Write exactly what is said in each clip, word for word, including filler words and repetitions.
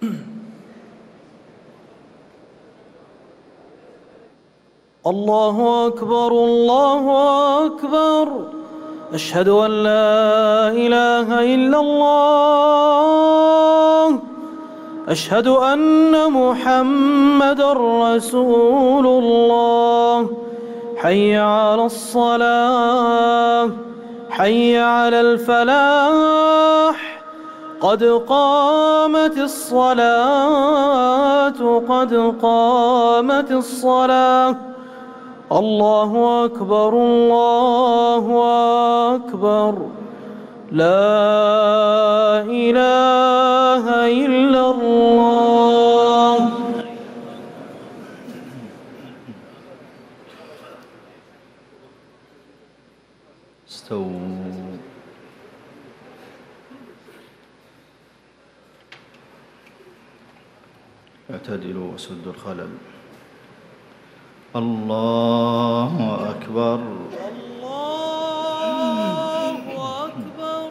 الله أكبر الله أكبر. أشهد أن لا إله إلا الله. أشهد أن محمدًا رسول الله. حي على الصلاة حي على الفلاح. قد قامت الصلاة قد قامت الصلاة. الله أكبر الله أكبر. لا إله إلا الله. استووا. اعتدلوا وسدوا الخلل. الله أكبر الله أكبر.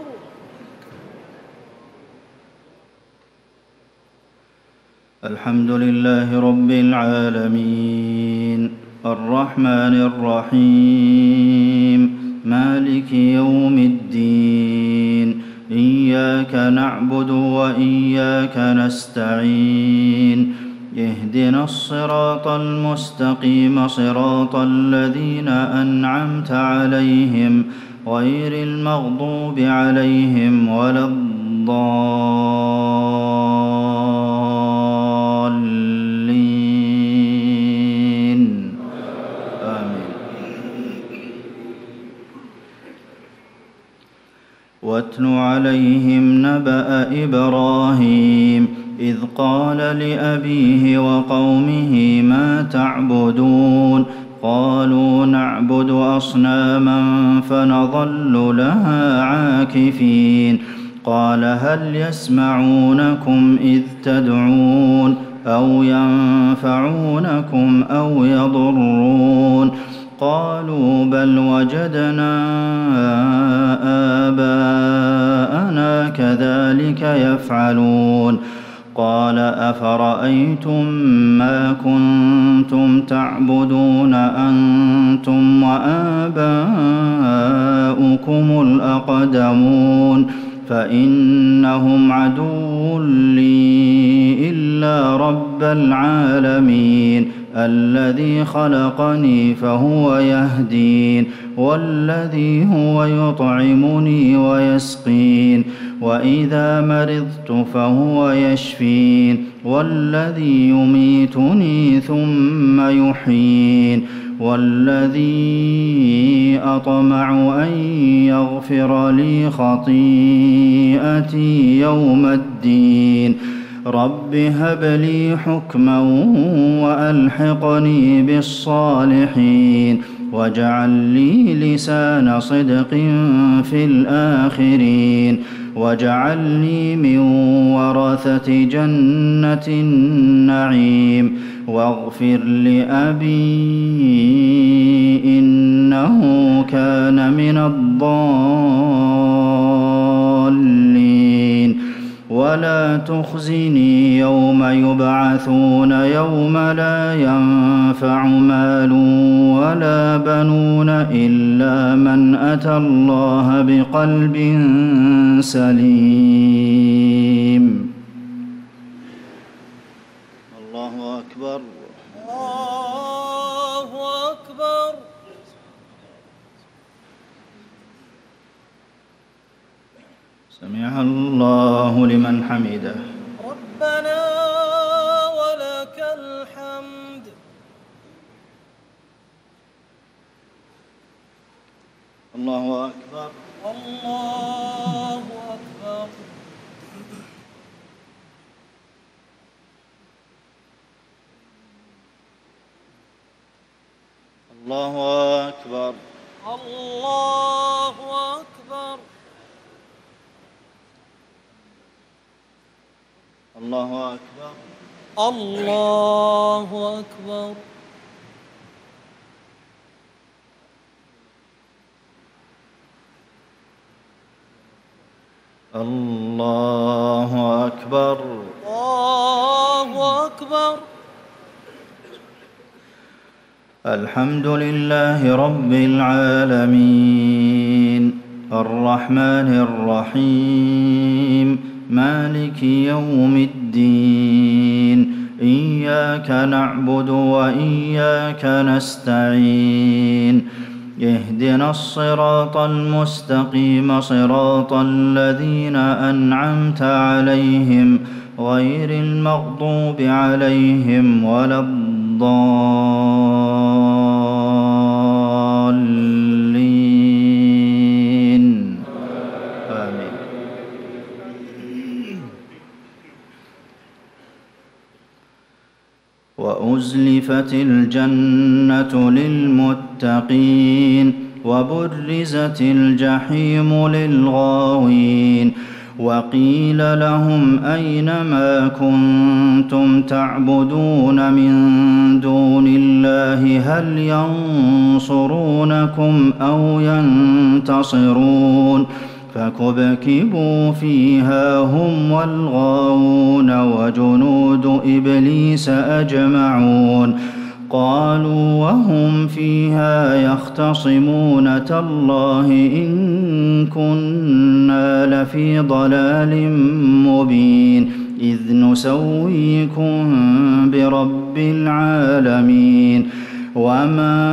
الحمد لله رب العالمين الرحمن الرحيم مالك يوم الدين إياك نعبد وإياك نستعين اهدنا الصراط المستقيم صراط الذين أنعمت عليهم غير المغضوب عليهم ولا الضالين آمين. واتل عليهم نبأ إبراهيم إذ قال لأبيه وقومه ما تعبدون قالوا نعبد أصناما فنظل لها عاكفين قال هل يسمعونكم إذ تدعون أو ينفعونكم أو يضرون قالوا بل وجدنا آباءنا كذلك يفعلون قال أفرأيتم ما كنتم تعبدون أنتم وآباؤكم الأقدمون فإنهم عدو لي إلا رب العالمين الذي خلقني فهو يهدين والذي هو يطعمني ويسقين وإذا مرضت فهو يشفين والذي يميتني ثم يحيين والذي أطمع أن يغفر لي خطيئتي يوم الدين رب هب لي حكما وألحقني بالصالحين واجعل لي لسان صدق في الآخرين واجعلني من ورثة جنة النعيم واغفر لأبي إنه كان من الضالين ولا تخزني يوم يبعثون يوم لا ينفع مال ولا بنون إلا من أتى الله بقلب سليم. الله أكبر الله أكبر. سمع الله لمن حمده. ربنا ولك الحمد. الله أكبر الله أكبر. الله أكبر الله أكبر. الله أكبر الله أكبر. الله أكبر. الله الحمد لله رب العالمين الرحمن الرحيم مالك يوم الدين إياك نعبد وإياك نستعين اهدنا الصراط المستقيم صراط الذين أنعمت عليهم غير المغضوب عليهم ولا الضالين آمين. وأزلفت الجنة للمتقين وبرزت الجحيم للغاوين وقيل لهم أين ما كنتم تعبدون من دون الله هل ينصرونكم أو ينتصرون فكبكبوا فيها هم والغاوون وجنود إبليس أجمعون قالوا وهم فيها يختصمون تالله إن كنا لفي ضلال مبين إذ نسويكم برب العالمين وما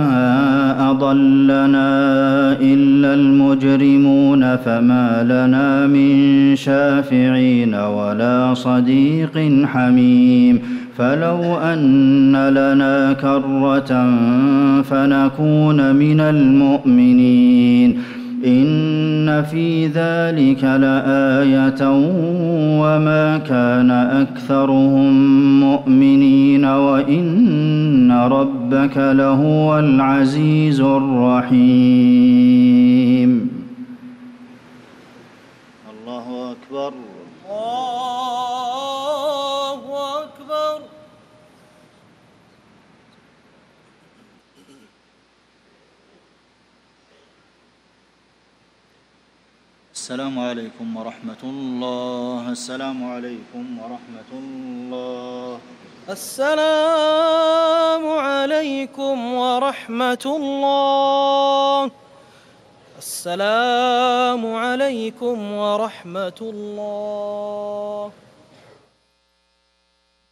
أضلنا إلا المجرمون فما لنا من شافعين ولا صديق حميم فلو أن لنا كرة فنكون من المؤمنين إن في ذلك لآية وما كان أكثرهم مؤمنين وإن ربك لهو العزيز الرحيم. الله أكبر. الله أكبر. السلام عليكم ورحمة الله. السلام عليكم ورحمة الله. السلام عليكم ورحمة الله. السلام عليكم ورحمة الله.